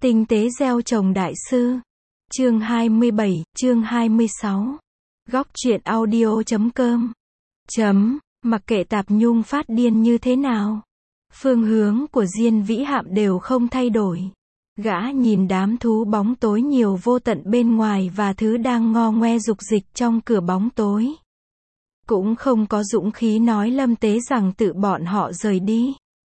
Tinh tế gieo trồng đại sư. Chương 27, chương 26. Góc truyện audio.com. Mặc kệ Tạp Nhung phát điên như thế nào, phương hướng của Diên Vĩ Hạm đều không thay đổi. Gã nhìn đám thú bóng tối nhiều vô tận bên ngoài và thứ đang ngo ngoe dục dịch trong cửa bóng tối. Cũng không có dũng khí nói Lâm Tế rằng tự bọn họ rời đi.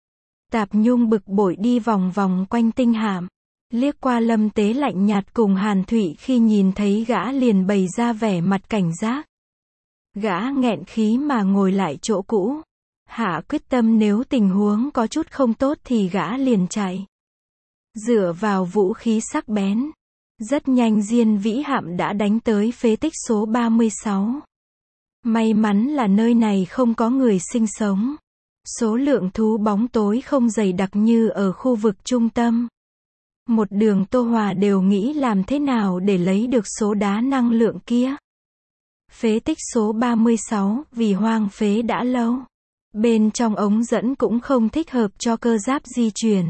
Tạp Nhung bực bội đi vòng vòng quanh tinh hạm, liếc qua Lâm Tế lạnh nhạt cùng Hàn Thụy, khi nhìn thấy gã liền bày ra vẻ mặt cảnh giác. Gã nghẹn khí mà ngồi lại chỗ cũ, hạ quyết tâm nếu tình huống có chút không tốt thì gã liền chạy. Dựa vào vũ khí sắc bén, rất nhanh Diên Vĩ Hạm đã đánh tới phế tích số 36. May mắn là nơi này không có người sinh sống. Số lượng thú bóng tối không dày đặc như ở khu vực trung tâm. Một đường Tô Hòa đều nghĩ làm thế nào để lấy được số đá năng lượng kia. Phế tích số 36, vì hoang phế đã lâu. Bên trong ống dẫn cũng không thích hợp cho cơ giáp di chuyển.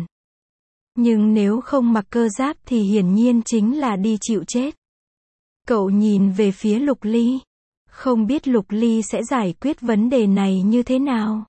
Nhưng nếu không mặc cơ giáp thì hiển nhiên chính là đi chịu chết. Cậu nhìn về phía Lục Ly. Không biết Lục Ly sẽ giải quyết vấn đề này như thế nào.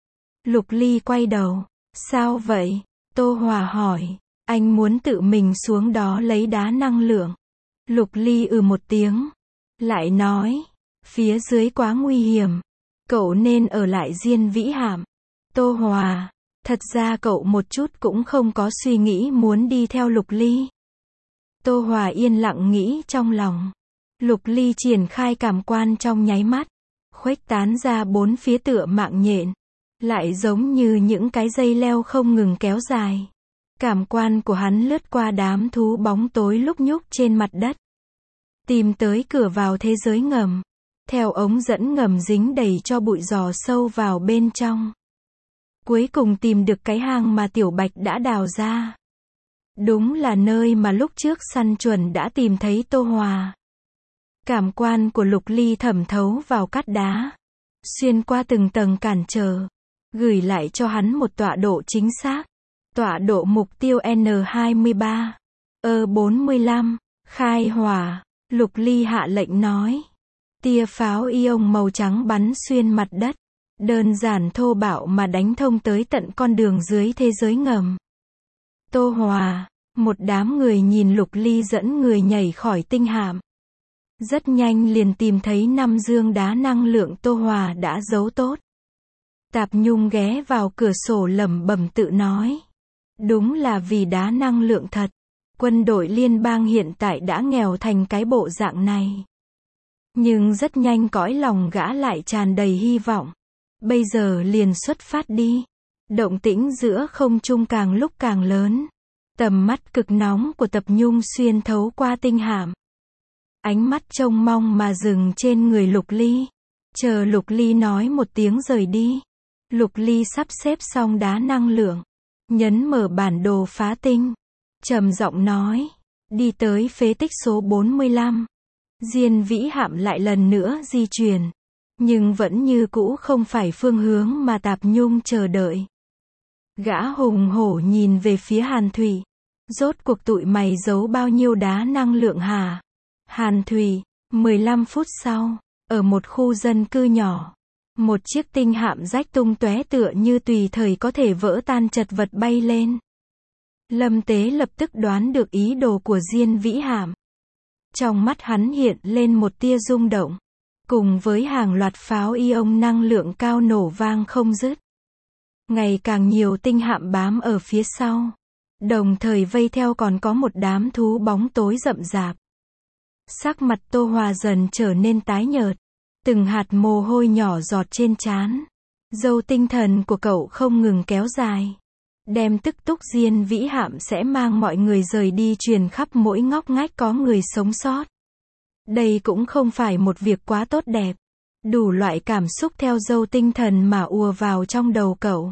Lục Ly quay đầu. Sao vậy? Tô Hòa hỏi. Anh muốn tự mình xuống đó lấy đá năng lượng. Lục Ly một tiếng. Lại nói. Phía dưới quá nguy hiểm. Cậu nên ở lại Diên Vĩ Hạm. Tô Hòa. Thật ra cậu một chút cũng không có suy nghĩ muốn đi theo Lục Ly. Tô Hòa yên lặng nghĩ trong lòng. Lục Ly triển khai cảm quan trong nháy mắt. Khuếch tán ra bốn phía tựa mạng nhện. Lại giống như những cái dây leo không ngừng kéo dài. Cảm quan của hắn lướt qua đám thú bóng tối lúc nhúc trên mặt đất. Tìm tới cửa vào thế giới ngầm. Theo ống dẫn ngầm dính đầy cho bụi dò sâu vào bên trong. Cuối cùng tìm được cái hang mà Tiểu Bạch đã đào ra. Đúng là nơi mà lúc trước săn chuẩn đã tìm thấy Tô Hòa. Cảm quan của Lục Ly thẩm thấu vào cát đá. Xuyên qua từng tầng cản trở. Gửi lại cho hắn một tọa độ chính xác. Tọa độ mục tiêu N23. 45. Khai hỏa. Lục Ly hạ lệnh nói. Tia pháo ion màu trắng bắn xuyên mặt đất. Đơn giản thô bạo mà đánh thông tới tận con đường dưới thế giới ngầm. Tô Hòa. Một đám người nhìn Lục Ly dẫn người nhảy khỏi tinh hạm. Rất nhanh liền tìm thấy 5 dương đá năng lượng Tô Hòa đã giấu tốt. Tạp Nhung ghé vào cửa sổ lẩm bẩm tự nói. Đúng là vì đá năng lượng thật. Quân đội liên bang hiện tại đã nghèo thành cái bộ dạng này. Nhưng rất nhanh cõi lòng gã lại tràn đầy hy vọng. Bây giờ liền xuất phát đi. Động tĩnh giữa không trung càng lúc càng lớn. Tầm mắt cực nóng của Tạp Nhung xuyên thấu qua tinh hạm. Ánh mắt trông mong mà dừng trên người Lục Ly. Chờ Lục Ly nói một tiếng rời đi. Lục Ly sắp xếp xong đá năng lượng. Nhấn mở bản đồ phá tinh. Trầm giọng nói. Đi tới phế tích số 45. Diên Vĩ Hạm lại lần nữa di chuyển. Nhưng vẫn như cũ không phải phương hướng mà Tạp Nhung chờ đợi. Gã hùng hổ nhìn về phía Hàn Thụy. Rốt cuộc tụi mày giấu bao nhiêu đá năng lượng hả? Hàn Thụy. 15 phút sau. Ở một khu dân cư nhỏ. Một chiếc tinh hạm rách tung tóe tựa như tùy thời có thể vỡ tan chật vật bay lên. Lâm Tế lập tức đoán được ý đồ của Diên Vĩ Hạm. Trong mắt hắn hiện lên một tia rung động. Cùng với hàng loạt pháo ion năng lượng cao nổ vang không dứt. Ngày càng nhiều tinh hạm bám ở phía sau. Đồng thời vây theo còn có một đám thú bóng tối rậm rạp. Sắc mặt Tô Hòa dần trở nên tái nhợt. Từng hạt mồ hôi nhỏ giọt trên trán. Dâu tinh thần của cậu không ngừng kéo dài. Đem tức túc Diên Vĩ Hạm sẽ mang mọi người rời đi truyền khắp mỗi ngóc ngách có người sống sót. Đây cũng không phải một việc quá tốt đẹp. Đủ loại cảm xúc theo dâu tinh thần mà ùa vào trong đầu cậu.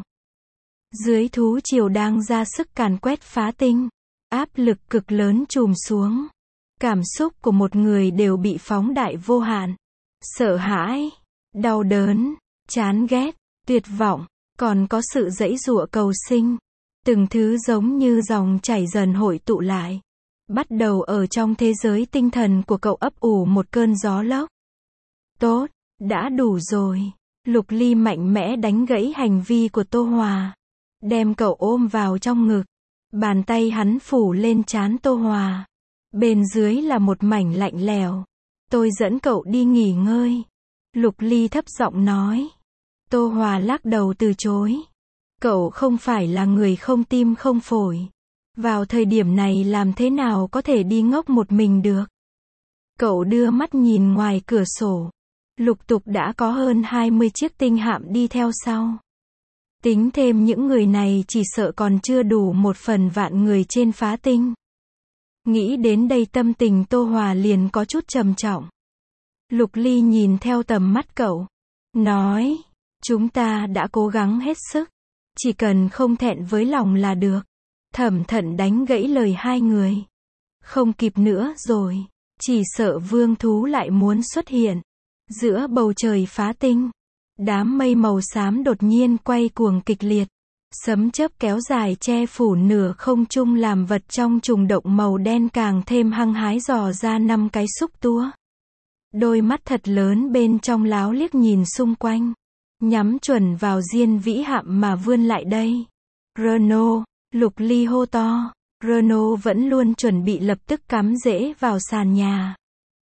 Dưới thú triều đang ra sức càn quét phá tinh. Áp lực cực lớn trùm xuống. Cảm xúc của một người đều bị phóng đại vô hạn. Sợ hãi, đau đớn, chán ghét, tuyệt vọng, còn có sự giãy giụa cầu sinh. Từng thứ giống như dòng chảy dần hội tụ lại. Bắt đầu ở trong thế giới tinh thần của cậu ấp ủ một cơn gió lốc. Tốt, đã đủ rồi. Lục Ly mạnh mẽ đánh gãy hành vi của Tô Hòa. Đem cậu ôm vào trong ngực. Bàn tay hắn phủ lên trán Tô Hòa. Bên dưới là một mảnh lạnh lẽo. Tôi dẫn cậu đi nghỉ ngơi. Lục Ly thấp giọng nói. Tô Hòa lắc đầu từ chối. Cậu không phải là người không tim không phổi. Vào thời điểm này làm thế nào có thể đi ngốc một mình được. Cậu đưa mắt nhìn ngoài cửa sổ. Lục tục đã có hơn 20 chiếc tinh hạm đi theo sau. Tính thêm những người này chỉ sợ còn chưa đủ 1/1000 người trên phá tinh. Nghĩ đến đây tâm tình Tô Hòa liền có chút trầm trọng. Lục Ly nhìn theo tầm mắt cậu. Nói, chúng ta đã cố gắng hết sức. Chỉ cần không thẹn với lòng là được. Thẩm Thận đánh gãy lời hai người. Không kịp nữa rồi. Chỉ sợ vương thú lại muốn xuất hiện. Giữa bầu trời phá tinh. Đám mây màu xám đột nhiên quay cuồng kịch liệt. Sấm chớp kéo dài che phủ nửa không trung làm vật trong trùng động màu đen càng thêm hăng hái dò ra 5 cái xúc tua. Đôi mắt thật lớn bên trong láo liếc nhìn xung quanh. Nhắm chuẩn vào Diên Vĩ hạm mà vươn lại đây. Renault, Lục Ly hô to. Renault vẫn luôn chuẩn bị lập tức cắm rễ vào sàn nhà.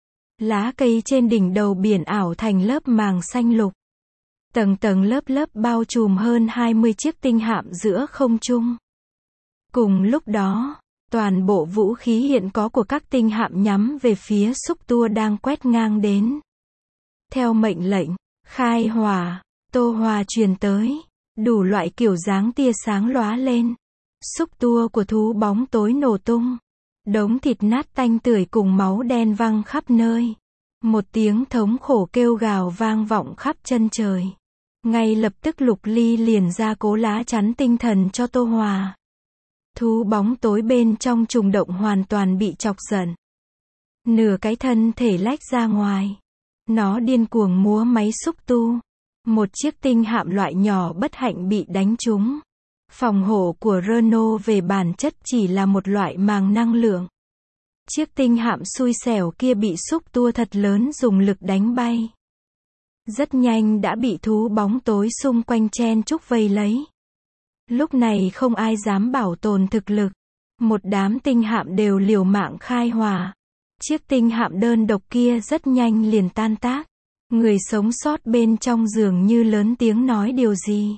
Lá cây trên đỉnh đầu biển ảo thành lớp màng xanh lục. Tầng tầng lớp lớp bao trùm hơn 20 chiếc tinh hạm giữa không trung. Cùng lúc đó, toàn bộ vũ khí hiện có của các tinh hạm nhắm về phía xúc tua đang quét ngang đến. Theo mệnh lệnh, khai hỏa, Tô Hòa truyền tới, đủ loại kiểu dáng tia sáng lóa lên. Xúc tua của thú bóng tối nổ tung. Đống thịt nát tanh tưởi cùng máu đen văng khắp nơi. Một tiếng thống khổ kêu gào vang vọng khắp chân trời. Ngay lập tức Lục Ly liền ra cố lá chắn tinh thần cho Tô Hòa. Thú bóng tối bên trong trùng động hoàn toàn bị chọc giận. Nửa cái thân thể lách ra ngoài. Nó điên cuồng múa máy xúc tu. Một chiếc tinh hạm loại nhỏ bất hạnh bị đánh trúng. Phòng hộ của Renault về bản chất chỉ là một loại màng năng lượng. Chiếc tinh hạm xui xẻo kia bị xúc tua thật lớn dùng lực đánh bay. Rất nhanh đã bị thú bóng tối xung quanh chen chúc vây lấy. Lúc này không ai dám bảo tồn thực lực. Một đám tinh hạm đều liều mạng khai hỏa. Chiếc tinh hạm đơn độc kia rất nhanh liền tan tác. Người sống sót bên trong dường như lớn tiếng nói điều gì.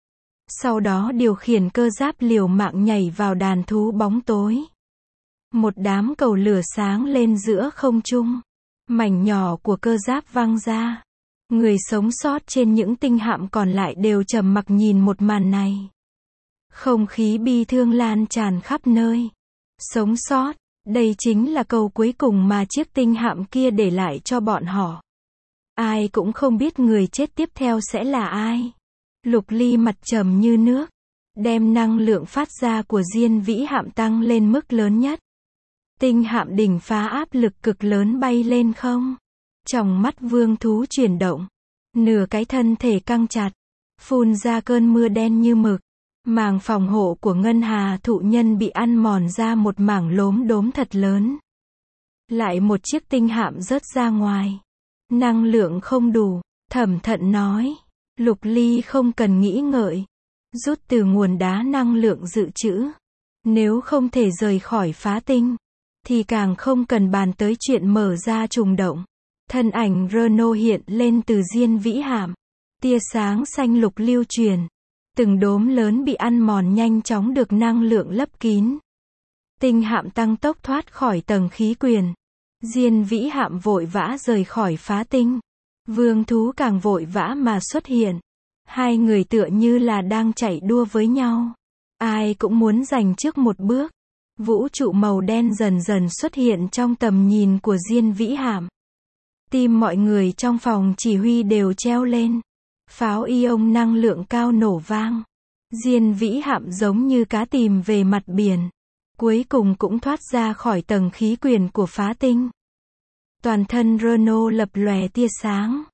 Sau đó điều khiển cơ giáp liều mạng nhảy vào đàn thú bóng tối. Một đám cầu lửa sáng lên giữa không trung. Mảnh nhỏ của cơ giáp văng ra. Người sống sót trên những tinh hạm còn lại đều trầm mặc nhìn một màn này. Không khí bi thương lan tràn khắp nơi. Sống sót, đây chính là câu cuối cùng mà chiếc tinh hạm kia để lại cho bọn họ. Ai cũng không biết người chết tiếp theo sẽ là ai. Lục Ly mặt trầm như nước. Đem năng lượng phát ra của Diên Vĩ hạm tăng lên mức lớn nhất. Tinh hạm đỉnh phá áp lực cực lớn bay lên không. Tròng mắt vương thú chuyển động. Nửa cái thân thể căng chặt. Phun ra cơn mưa đen như mực. Màng phòng hộ của Ngân Hà thụ nhân bị ăn mòn ra một mảng lốm đốm thật lớn. Lại một chiếc tinh hạm rớt ra ngoài. Năng lượng không đủ, Thẩm Thận nói. Lục Ly không cần nghĩ ngợi. Rút từ nguồn đá năng lượng dự trữ. Nếu không thể rời khỏi phá tinh, thì càng không cần bàn tới chuyện mở ra trùng động. Thân ảnh Renault hiện lên từ Diên Vĩ hạm. Tia sáng xanh lục lưu truyền. Từng đốm lớn bị ăn mòn nhanh chóng được năng lượng lấp kín. Tinh hạm tăng tốc thoát khỏi tầng khí quyển. Diên Vĩ hạm vội vã rời khỏi phá tinh. Vương thú càng vội vã mà xuất hiện. Hai người tựa như là đang chạy đua với nhau. Ai cũng muốn giành trước một bước. Vũ trụ màu đen dần dần xuất hiện trong tầm nhìn của Diên Vĩ hạm. Tim mọi người trong phòng chỉ huy đều treo lên. Pháo ion năng lượng cao nổ vang. Diên Vĩ hạm giống như cá tìm về mặt biển. Cuối cùng cũng thoát ra khỏi tầng khí quyển của phá tinh. Toàn thân Renault lập lòe tia sáng.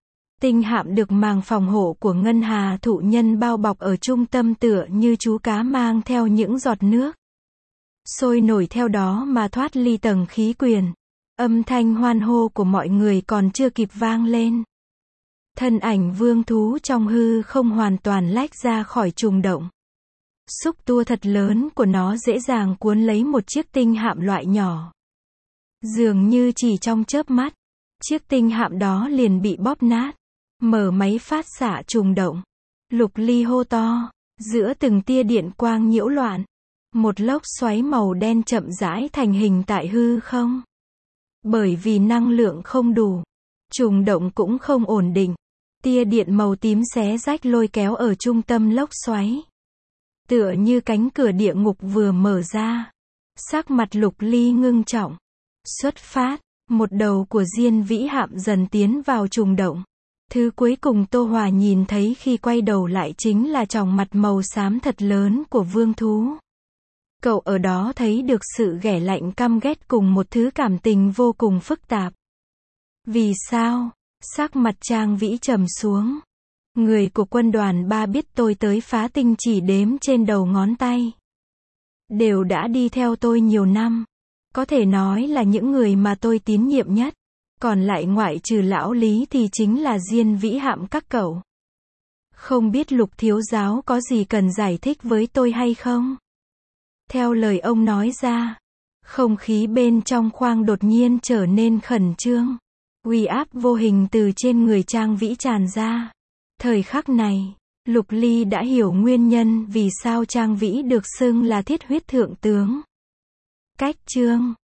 Tinh hạm được màng phòng hộ của ngân hà thụ nhân bao bọc ở trung tâm tựa như chú cá mang theo những giọt nước. Sôi nổi theo đó mà thoát ly tầng khí quyển. Âm thanh hoan hô của mọi người còn chưa kịp vang lên. Thân ảnh vương thú trong hư không hoàn toàn lách ra khỏi trùng động. Xúc tua thật lớn của nó dễ dàng cuốn lấy một chiếc tinh hạm loại nhỏ. Dường như chỉ trong chớp mắt, chiếc tinh hạm đó liền bị bóp nát. Mở máy phát xạ trùng động. Lục Ly hô to. Giữa từng tia điện quang nhiễu loạn, một lốc xoáy màu đen chậm rãi thành hình tại hư không. Bởi vì năng lượng không đủ, trùng động cũng không ổn định. Tia điện màu tím xé rách lôi kéo ở trung tâm lốc xoáy. Tựa như cánh cửa địa ngục vừa mở ra. Sắc mặt Lục Ly ngưng trọng. Xuất phát, một đầu của Diên Vĩ hạm dần tiến vào trùng động. Thứ cuối cùng Tô Hòa nhìn thấy khi quay đầu lại chính là tròng mặt màu xám thật lớn của vương thú. Cậu ở đó thấy được sự ghẻ lạnh căm ghét cùng một thứ cảm tình vô cùng phức tạp. Vì sao? Sắc mặt Trang Vĩ trầm xuống. Người của quân đoàn 3 biết tôi tới phá tinh chỉ đếm trên đầu ngón tay. Đều đã đi theo tôi nhiều năm. Có thể nói là những người mà tôi tín nhiệm nhất. Còn lại ngoại trừ lão Lý thì chính là Diên Vĩ hạm các cậu. Không biết Lục thiếu giáo có gì cần giải thích với tôi hay không? Theo lời ông nói ra, không khí bên trong khoang đột nhiên trở nên khẩn trương. Uy áp vô hình từ trên người Trang Vĩ tràn ra. Thời khắc này, Lục Ly đã hiểu nguyên nhân vì sao Trang Vĩ được xưng là thiết huyết thượng tướng. Cách chương